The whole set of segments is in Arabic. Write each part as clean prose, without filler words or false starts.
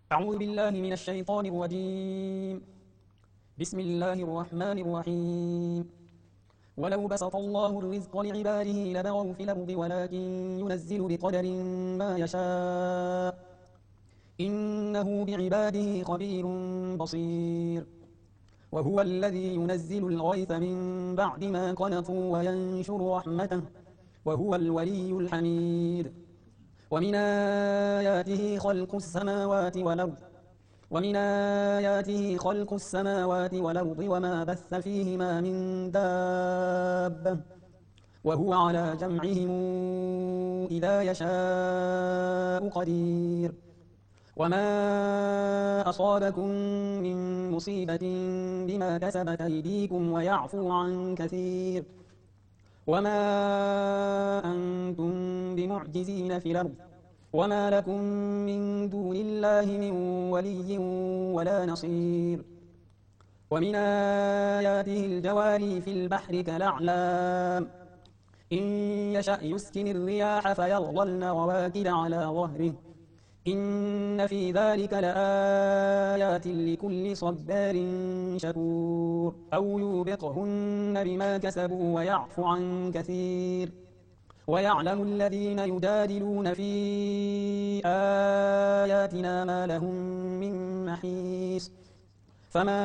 أعوذ بالله من الشيطان الرجيم. بسم الله الرحمن الرحيم. ولو بسط الله الرزق لعباده لبغوا في الأرض ولكن ينزل بقدر ما يشاء إنه بعباده خبير بصير. وهو الذي ينزل الغيث من بعد ما قنطوا وينشر رحمته وهو الولي الحميد. ومن آياته خلق السماوات والأرض وما بث فيهما من دابة وهو على جمعهم إذا يشاء قدير. وما أصابكم من مصيبة بما كسبت أيديكم ويعفو عن كثير. وما أنتم بمعجزين في الأرض وما لكم من دون الله من ولي ولا نصير. ومن آياته الجواري في البحر كالأعلام إن يشأ يسكن الرياح فيظللن رواكد على ظهره إن في ذلك لآيات لكل صبار شكور. أو يوبقهن بما كسبوا ويعفو عن كثير. ويعلم الذين يجادلون في آياتنا ما لهم من محيص. فما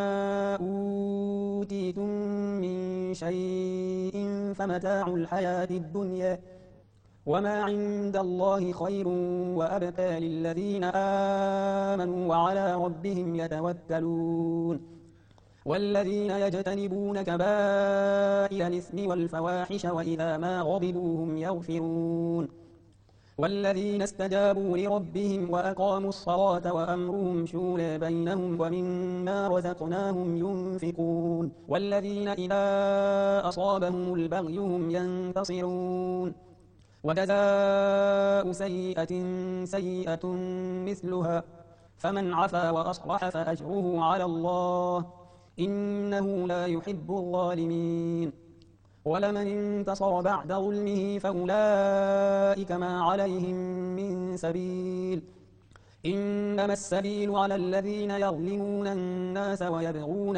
أوتيتم من شيء فمتاع الحياة الدنيا وما عند الله خير وأبقى للذين آمنوا وعلى ربهم يتوكلون. والذين يجتنبون كبائر الإثم والفواحش وإذا ما غضبوا هم يغفرون. والذين استجابوا لربهم وأقاموا الصلاة وأمرهم شورى بينهم ومما رزقناهم ينفقون. والذين إذا أصابهم البغي هم ينتصرون. وجزاء سيئة سيئة مثلها فمن عفا وأصلح فأجره على الله إنه لا يحب الظالمين. ولمن انتصر بعد ظلمه فأولئك ما عليهم من سبيل. إنما السبيل على الذين يظلمون الناس ويبغون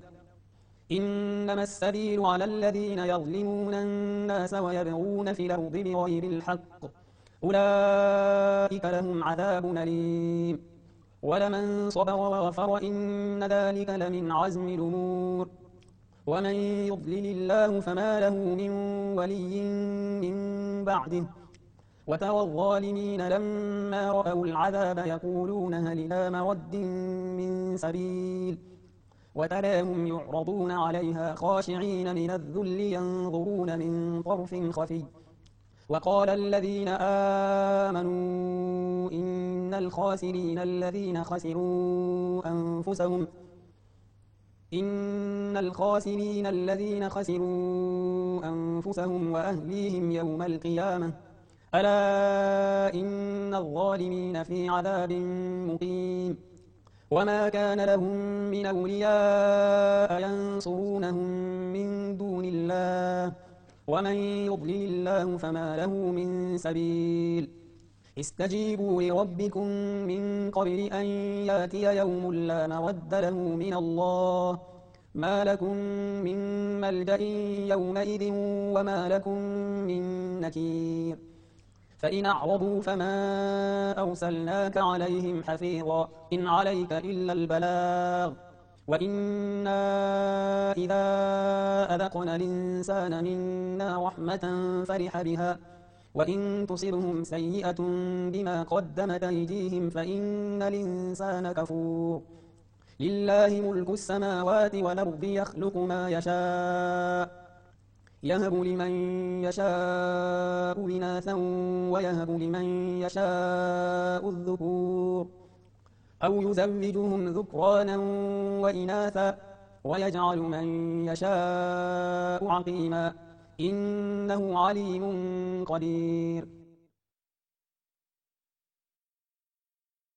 في الأرض بغير الحق أولئك لهم عذاب أليم. ولمن صبر وغفر إن ذلك لمن عزم الأمور. ومن يضلل الله فما له من ولي من بعده. وترى الظالمين لما رأوا العذاب يقولون هل إلى مرد من سبيل. وتراهم يعرضون عليها خاشعين من الذل ينظرون من طرف خفي. وقال الذين آمنوا إن الخاسرين الذين خسروا أنفسهم وأهليهم يوم القيامة ألا إن الظالمين في عذاب مقيم. وما كان لهم من أولياء ينصرونهم من دون الله ومن يضلل الله فما له من سبيل. استجيبوا لربكم من قبل أن ياتي يوم لا مرد له من الله ما لكم من ملجأ يومئذ وما لكم من نكير. فإن أعرضوا فما أرسلناك عليهم حفيظا إن عليك إلا البلاغ وإنا إذا أذقنا الإنسان منا رحمة فرح بها وإن تصبهم سيئة بما قدمت أيديهم فإن الإنسان كفور. لله ملك السماوات والأرض يخلق ما يشاء يهب لمن يشاء إناثا ويهب لمن يشاء الذكور أو يزوجهم ذكرانا وإناثا ويجعل من يشاء عقيما إنه عليم قدير.